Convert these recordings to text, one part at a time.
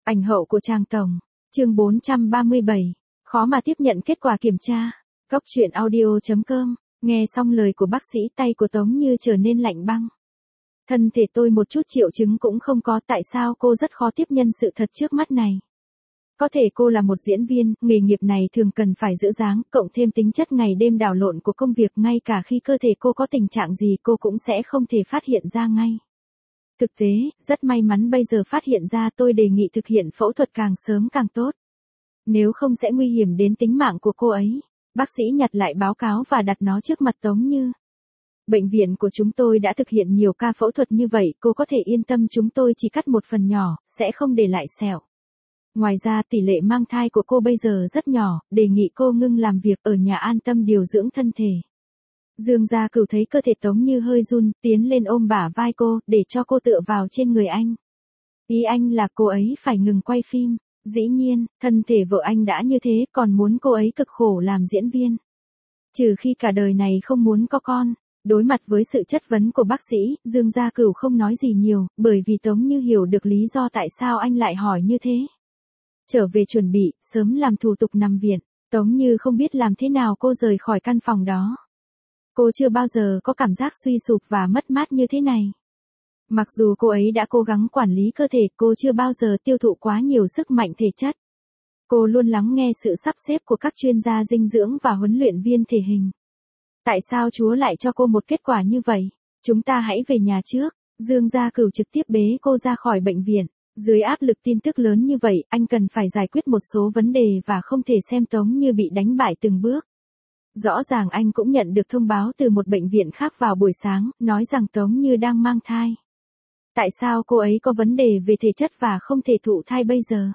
Ảnh hậu của Trang Tổng. Chương 437. Khó mà tiếp nhận kết quả kiểm tra. Góc truyện audio.com. Nghe xong lời của bác sĩ, tay của Tống Như trở nên lạnh băng. Thân thể tôi một chút triệu chứng cũng không có, tại sao cô rất khó tiếp nhận sự thật trước mắt này. Có thể cô là một diễn viên, nghề nghiệp này thường cần phải giữ dáng, cộng thêm tính chất ngày đêm đảo lộn của công việc, ngay cả khi cơ thể cô có tình trạng gì cô cũng sẽ không thể phát hiện ra ngay. Thực tế, rất may mắn bây giờ phát hiện ra, tôi đề nghị thực hiện phẫu thuật càng sớm càng tốt. Nếu không sẽ nguy hiểm đến tính mạng của cô ấy. Bác sĩ nhặt lại báo cáo và đặt nó trước mặt Tống Như. Bệnh viện của chúng tôi đã thực hiện nhiều ca phẫu thuật như vậy, cô có thể yên tâm, chúng tôi chỉ cắt một phần nhỏ, sẽ không để lại sẹo. Ngoài ra tỷ lệ mang thai của cô bây giờ rất nhỏ, đề nghị cô ngưng làm việc ở nhà an tâm điều dưỡng thân thể. Dương Gia Cửu thấy cơ thể Tống Như hơi run, tiến lên ôm bả vai cô, để cho cô tựa vào trên người anh. Ý anh là cô ấy phải ngừng quay phim. Dĩ nhiên, thân thể vợ anh đã như thế, còn muốn cô ấy cực khổ làm diễn viên. Trừ khi cả đời này không muốn có con. Đối mặt với sự chất vấn của bác sĩ, Dương Gia Cửu không nói gì nhiều, bởi vì Tống Như hiểu được lý do tại sao anh lại hỏi như thế. Trở về chuẩn bị, sớm làm thủ tục nằm viện. Tống Như không biết làm thế nào cô rời khỏi căn phòng đó. Cô chưa bao giờ có cảm giác suy sụp và mất mát như thế này. Mặc dù cô ấy đã cố gắng quản lý cơ thể, cô chưa bao giờ tiêu thụ quá nhiều sức mạnh thể chất. Cô luôn lắng nghe sự sắp xếp của các chuyên gia dinh dưỡng và huấn luyện viên thể hình. Tại sao Chúa lại cho cô một kết quả như vậy? Chúng ta hãy về nhà trước. Dương Gia Cửu trực tiếp bế cô ra khỏi bệnh viện. Dưới áp lực tin tức lớn như vậy, anh cần phải giải quyết một số vấn đề và không thể xem Tống Như bị đánh bại từng bước. Rõ ràng anh cũng nhận được thông báo từ một bệnh viện khác vào buổi sáng, nói rằng Tống Như đang mang thai. Tại sao cô ấy có vấn đề về thể chất và không thể thụ thai bây giờ?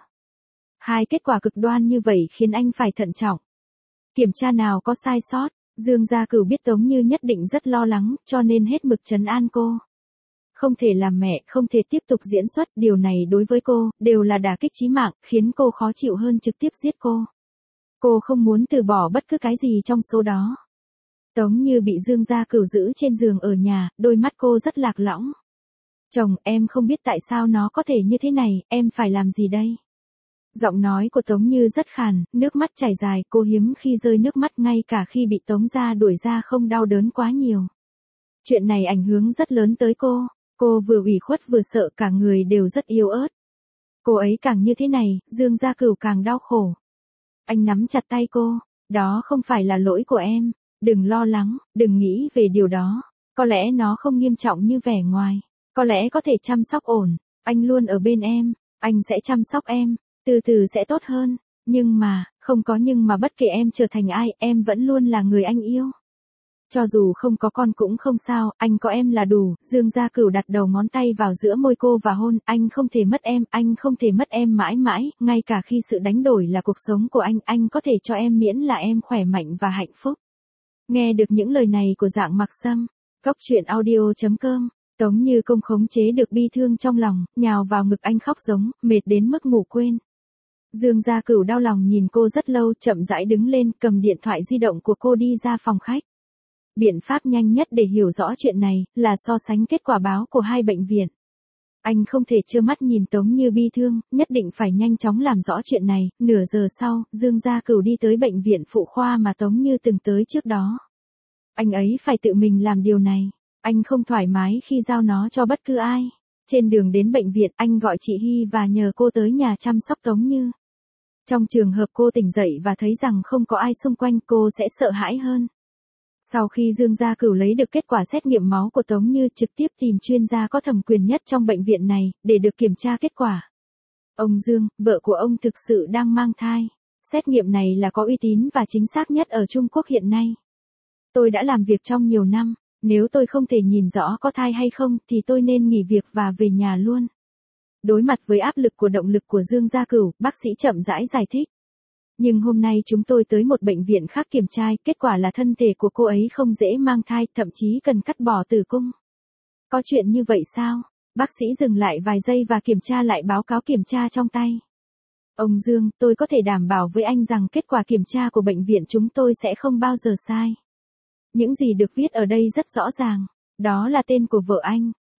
Hai kết quả cực đoan như vậy khiến anh phải thận trọng. Kiểm tra nào có sai sót, Dương Gia Cửu biết Tống Như nhất định rất lo lắng, cho nên hết mực trấn an cô. Không thể làm mẹ, không thể tiếp tục diễn xuất, điều này đối với cô, đều là đả kích chí mạng, khiến cô khó chịu hơn trực tiếp giết cô. Cô không muốn từ bỏ bất cứ cái gì trong số đó. Tống Như bị Dương Gia Cửu giữ trên giường ở nhà, đôi mắt cô rất lạc lõng. Chồng, em không biết tại sao nó có thể như thế này, em phải làm gì đây? Giọng nói của Tống Như rất khàn, nước mắt chảy dài, cô hiếm khi rơi nước mắt, ngay cả khi bị Tống gia đuổi ra không đau đớn quá nhiều. Chuyện này ảnh hưởng rất lớn tới cô vừa ủy khuất vừa sợ, cả người đều rất yếu ớt. Cô ấy càng như thế này, Dương Gia Cửu càng đau khổ. Anh nắm chặt tay cô, đó không phải là lỗi của em, đừng lo lắng, đừng nghĩ về điều đó, có lẽ nó không nghiêm trọng như vẻ ngoài. Có lẽ có thể chăm sóc ổn, anh luôn ở bên em, anh sẽ chăm sóc em, từ từ sẽ tốt hơn, nhưng mà, không có nhưng mà, bất kể em trở thành ai, em vẫn luôn là người anh yêu. Cho dù không có con cũng không sao, anh có em là đủ. Dương Gia Cửu đặt đầu ngón tay vào giữa môi cô và hôn, anh không thể mất em, anh không thể mất em mãi mãi, ngay cả khi sự đánh đổi là cuộc sống của anh có thể cho em miễn là em khỏe mạnh và hạnh phúc. Nghe được những lời này của Dạng Mặc Sâm, góc truyện audio.com. Tống Như không khống chế được bi thương trong lòng, nhào vào ngực anh khóc giống, mệt đến mức ngủ quên. Dương Gia Cửu đau lòng nhìn cô rất lâu, chậm rãi đứng lên, cầm điện thoại di động của cô đi ra phòng khách. Biện pháp nhanh nhất để hiểu rõ chuyện này, là so sánh kết quả báo của hai bệnh viện. Anh không thể trơ mắt nhìn Tống Như bi thương, nhất định phải nhanh chóng làm rõ chuyện này. Nửa giờ sau, Dương Gia Cửu đi tới bệnh viện phụ khoa mà Tống Như từng tới trước đó. Anh ấy phải tự mình làm điều này. Anh không thoải mái khi giao nó cho bất cứ ai. Trên đường đến bệnh viện, anh gọi chị Hy và nhờ cô tới nhà chăm sóc Tống Như. Trong trường hợp cô tỉnh dậy và thấy rằng không có ai xung quanh, cô sẽ sợ hãi hơn. Sau khi Dương Gia Cửu lấy được kết quả xét nghiệm máu của Tống Như, trực tiếp tìm chuyên gia có thẩm quyền nhất trong bệnh viện này, để được kiểm tra kết quả. Ông Dương, vợ của ông thực sự đang mang thai. Xét nghiệm này là có uy tín và chính xác nhất ở Trung Quốc hiện nay. Tôi đã làm việc trong nhiều năm. Nếu tôi không thể nhìn rõ có thai hay không thì tôi nên nghỉ việc và về nhà luôn. Đối mặt với áp lực của động lực của Dương Gia Cửu, bác sĩ chậm rãi giải thích. Nhưng hôm nay chúng tôi tới một bệnh viện khác kiểm tra, kết quả là thân thể của cô ấy không dễ mang thai, thậm chí cần cắt bỏ tử cung. Có chuyện như vậy sao? Bác sĩ dừng lại vài giây và kiểm tra lại báo cáo kiểm tra trong tay. Ông Dương, tôi có thể đảm bảo với anh rằng kết quả kiểm tra của bệnh viện chúng tôi sẽ không bao giờ sai. Những gì được viết ở đây rất rõ ràng. Đó là tên của vợ anh.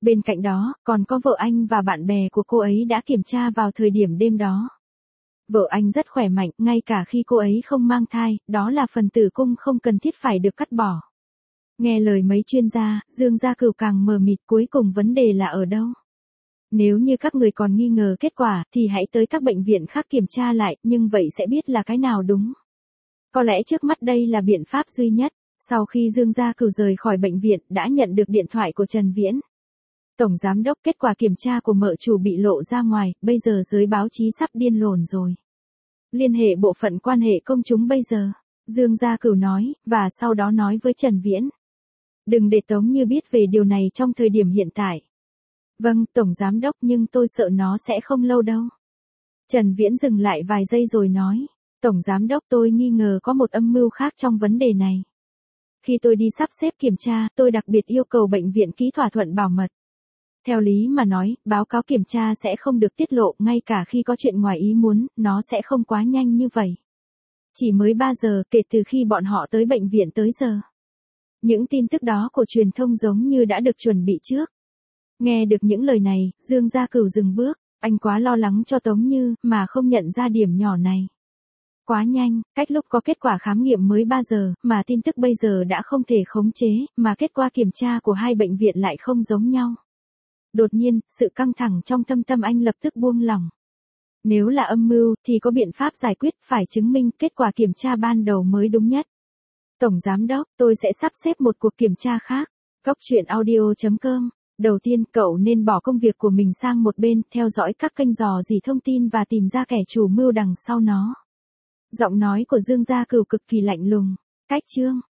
Bên cạnh đó, còn có vợ anh và bạn bè của cô ấy đã kiểm tra vào thời điểm đêm đó. Vợ anh rất khỏe mạnh, ngay cả khi cô ấy không mang thai, đó là phần tử cung không cần thiết phải được cắt bỏ. Nghe lời mấy chuyên gia, Dương Gia Cửu càng mờ mịt, cuối cùng vấn đề là ở đâu? Nếu như các người còn nghi ngờ kết quả, thì hãy tới các bệnh viện khác kiểm tra lại, nhưng vậy sẽ biết là cái nào đúng. Có lẽ trước mắt đây là biện pháp duy nhất. Sau khi Dương Gia Cửu rời khỏi bệnh viện, đã nhận được điện thoại của Trần Viễn. Tổng giám đốc, kết quả kiểm tra của mợ chủ bị lộ ra ngoài, bây giờ giới báo chí sắp điên lồn rồi. Liên hệ bộ phận quan hệ công chúng bây giờ. Dương Gia Cửu nói, và sau đó nói với Trần Viễn. Đừng để Tống Như biết về điều này trong thời điểm hiện tại. Vâng, Tổng giám đốc, nhưng tôi sợ nó sẽ không lâu đâu. Trần Viễn dừng lại vài giây rồi nói. Tổng giám đốc, tôi nghi ngờ có một âm mưu khác trong vấn đề này. Khi tôi đi sắp xếp kiểm tra, tôi đặc biệt yêu cầu bệnh viện ký thỏa thuận bảo mật. Theo lý mà nói, báo cáo kiểm tra sẽ không được tiết lộ, ngay cả khi có chuyện ngoài ý muốn, nó sẽ không quá nhanh như vậy. Chỉ mới 3 giờ kể từ khi bọn họ tới bệnh viện tới giờ. Những tin tức đó của truyền thông giống như đã được chuẩn bị trước. Nghe được những lời này, Dương Gia Cửu dừng bước, anh quá lo lắng cho Tống Như, mà không nhận ra điểm nhỏ này. Quá nhanh, cách lúc có kết quả khám nghiệm mới 3 giờ, mà tin tức bây giờ đã không thể khống chế, mà kết quả kiểm tra của hai bệnh viện lại không giống nhau. Đột nhiên, sự căng thẳng trong thâm tâm anh lập tức buông lỏng. Nếu là âm mưu, thì có biện pháp giải quyết, phải chứng minh kết quả kiểm tra ban đầu mới đúng nhất. Tổng giám đốc, tôi sẽ sắp xếp một cuộc kiểm tra khác. Coctruyện.audio.com. Đầu tiên, cậu nên bỏ công việc của mình sang một bên, theo dõi các kênh dò dỉ thông tin và tìm ra kẻ chủ mưu đằng sau nó. Giọng nói của Dương Gia Cửu cực kỳ lạnh lùng. Cách chương